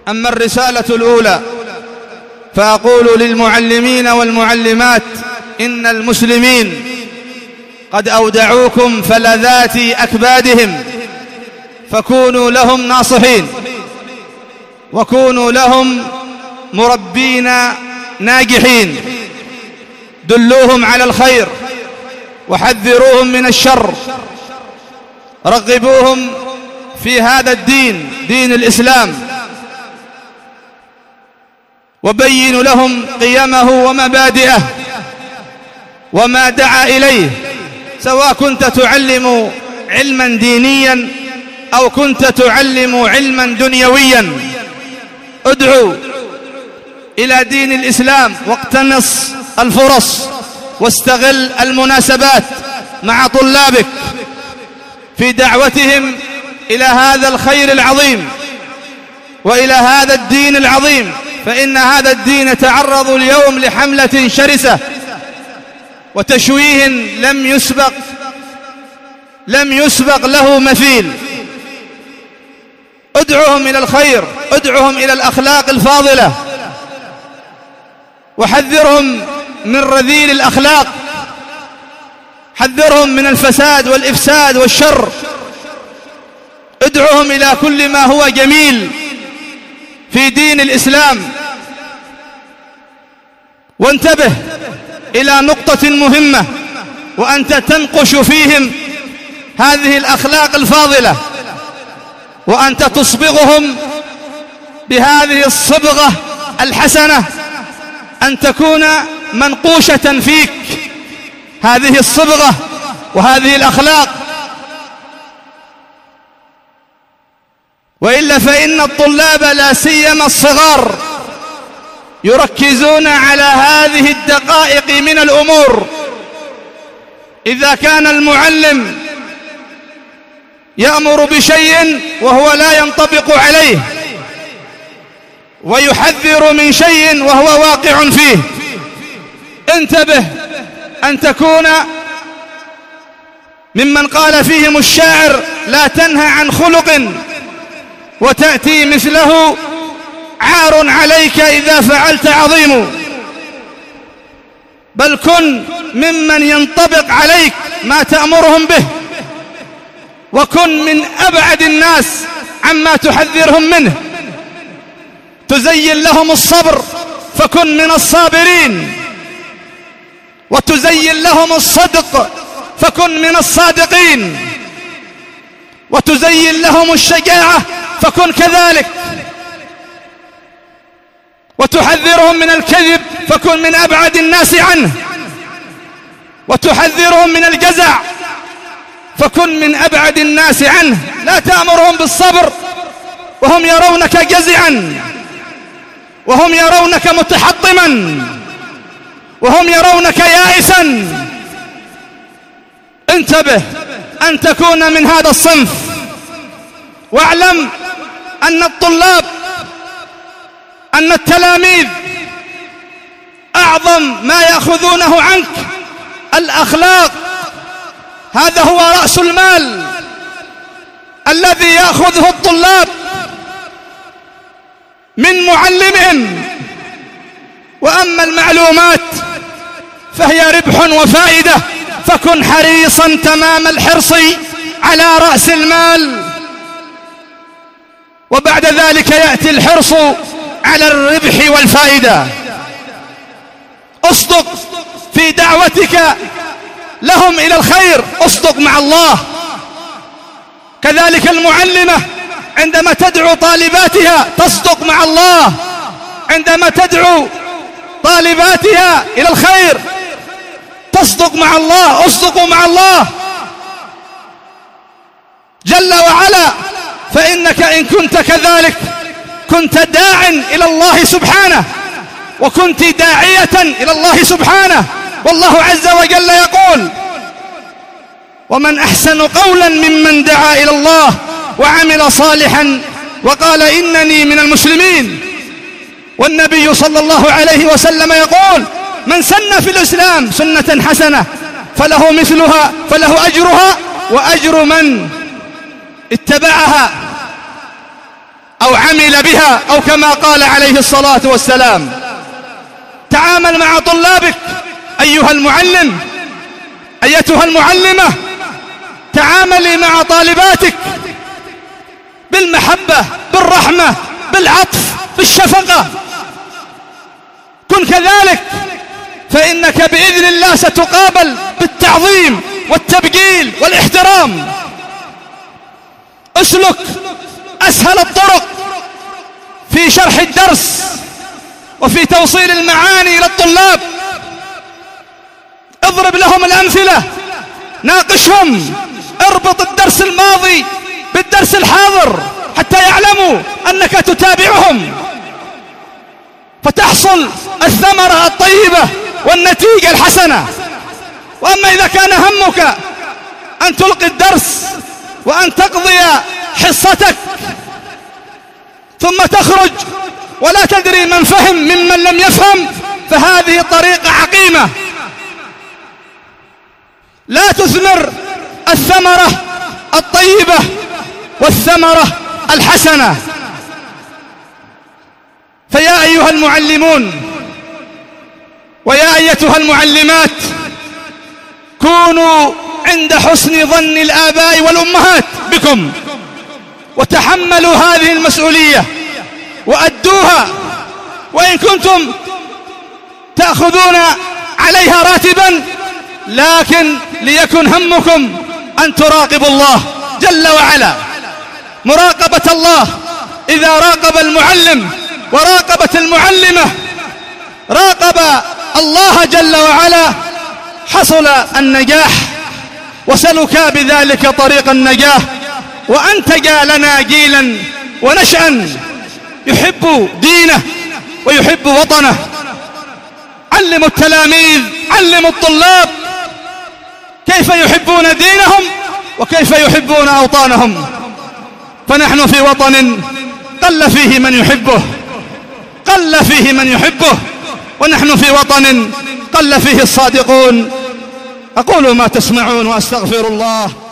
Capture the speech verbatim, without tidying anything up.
أما الرسالة الأولى فأقول للمعلمين والمعلمات: إن المسلمين قد أودعوكم فلذات أكبادهم، فكونوا لهم ناصحين، وكونوا لهم مربين ناجحين، دلوهم على الخير وحذروهم من الشر، رغبوهم في هذا الدين، دين الإسلام، وبينوا لهم قيمه ومبادئه وما دعا إليه، سواء كنت تعلم علما دينيا أو كنت تعلم علما دنيويا. ادعو إلى دين الإسلام واقتنص الفرص واستغل المناسبات مع طلابك في دعوتهم إلى هذا الخير العظيم وإلى هذا الدين العظيم، فإن هذا الدين يتعرض اليوم لحملة شرسة وتشويه لم يسبق لم يسبق له مثيل. ادعوهم إلى الخير، ادعوهم إلى الأخلاق الفاضلة، وحذرهم من رذيل الأخلاق، حذرهم من الفساد والإفساد والشر، ادعوهم إلى كل ما هو جميل في دين الإسلام. وانتبه إلى نقطة مهمة، وأنت تنقش فيهم هذه الأخلاق الفاضلة، وأنت تصبغهم بهذه الصبغة الحسنة، أن تكون منقوشة فيك هذه الصبغة وهذه الأخلاق، وإلا فإن الطلاب لا سيما الصغار يركزون على هذه الدقائق من الأمور. إذا كان المعلم يأمر بشيء وهو لا ينطبق عليه، ويحذر من شيء وهو واقع فيه، انتبه أن تكون ممن قال فيهم الشاعر: لا تنهى عن خلق وتأتي مثله عار عليك إذا فعلت عظيم، بل كن ممن ينطبق عليك ما تأمرهم به، وكن من أبعد الناس عما تحذرهم منه. تزين لهم الصبر فكن من الصابرين، وتزين لهم الصدق فكن من الصادقين، وتزين لهم الشجاعة فكن كذلك، وتحذرهم من الكذب فكن من أبعد الناس عنه، وتحذرهم من الجزع فكن من أبعد الناس عنه. لا تأمرهم بالصبر وهم يرونك جزعا، وهم يرونك متحطما، وهم يرونك يائسا. انتبه أن تكون من هذا الصنف، واعلم أن الطلاب أن التلاميذ أعظم ما يأخذونه عنك الأخلاق. هذا هو رأس المال الذي يأخذه الطلاب من معلمهم. وأما المعلومات فهي ربح وفائدة، فكن حريصا تمام الحرص على رأس المال، وبعد ذلك يأتي الحرص على الربح والفائدة. اصدق في دعوتك لهم إلى الخير، اصدق مع الله. كذلك المعلمة عندما تدعو طالباتها تصدق مع الله، عندما تدعو طالباتها إلى الخير تصدق مع الله. اصدقوا مع الله جل وعلا، فإنك إن كنت كذلك كنت داع إلى الله سبحانه، وكنت داعية إلى الله سبحانه. والله عز وجل يقول: ومن أحسن قولا ممن دعا إلى الله وعمل صالحا وقال إنني من المسلمين. والنبي صلى الله عليه وسلم يقول: من سن في الإسلام سنة حسنة فله مثلها، فله أجرها وأجر من اتبعها أو وعمل بها، أو كما قال عليه الصلاة والسلام. تعامل مع طلابك أيها المعلم، أيتها المعلمة، تعاملي مع طالباتك بالمحبة، بالرحمة، بالعطف، بالشفقة. كن كذلك، فإنك بإذن الله ستقابل بالتعظيم والتبجيل والاحترام. اسلك أسهل الطرق في شرح الدرس وفي توصيل المعاني إلى الطلاب. اضرب لهم الأمثلة، ناقشهم، اربط الدرس الماضي بالدرس الحاضر حتى يعلموا أنك تتابعهم، فتحصل الثمرة الطيبة والنتيجة الحسنة. وأما إذا كان همك أن تلقي الدرس وأن تقضي حصتك ثم تخرج ولا تدري من فهم ممن لم يفهم، فهذه طريقة عقيمة لا تثمر الثمرة الطيبة والثمرة الحسنة. فيا أيها المعلمون ويا أيتها المعلمات، كونوا عند حسن ظن الآباء والأمهات بكم، وتحملوا هذه المسؤولية وأدوها، وإن كنتم تأخذون عليها راتبا، لكن ليكن همكم أن تراقبوا الله جل وعلا. مراقبة الله، إذا راقب المعلم وراقبت المعلمة راقب الله جل وعلا، حصل النجاح وسلكا بذلك طريق النجاح، وأنتجا لنا جيلا ونشأ يحب دينه ويحب وطنه. علموا التلاميذ، علموا الطلاب كيف يحبون دينهم وكيف يحبون أوطانهم. فنحن في وطن قل فيه من يحبه، قل فيه من يحبه، ونحن في وطن قل فيه الصادقون. أقول ما تسمعون وأستغفر الله.